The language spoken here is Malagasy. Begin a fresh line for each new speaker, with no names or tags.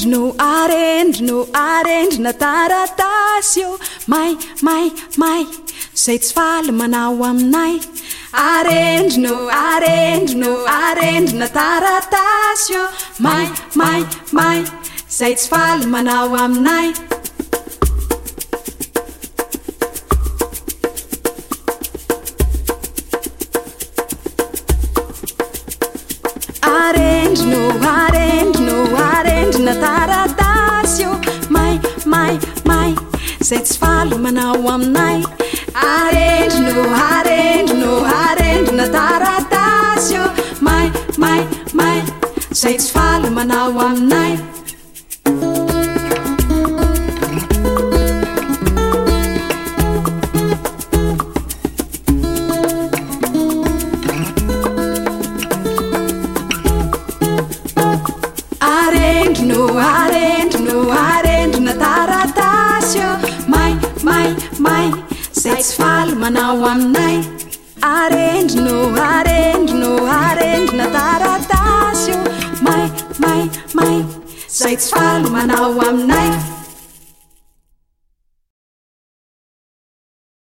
arendrina taratasy eo may zay tsy faly manao aminay arendrina taratasy eo may zay tsy faly manao aminay arendrina taratasy eo may zay tsy faly manao aminay arendrina taratasy eo may zay tsy faly manao aminay arendrina taratasy eo may zay tsy faly manao aminay arendrina taratasy eo may zay tsy faly manao aminay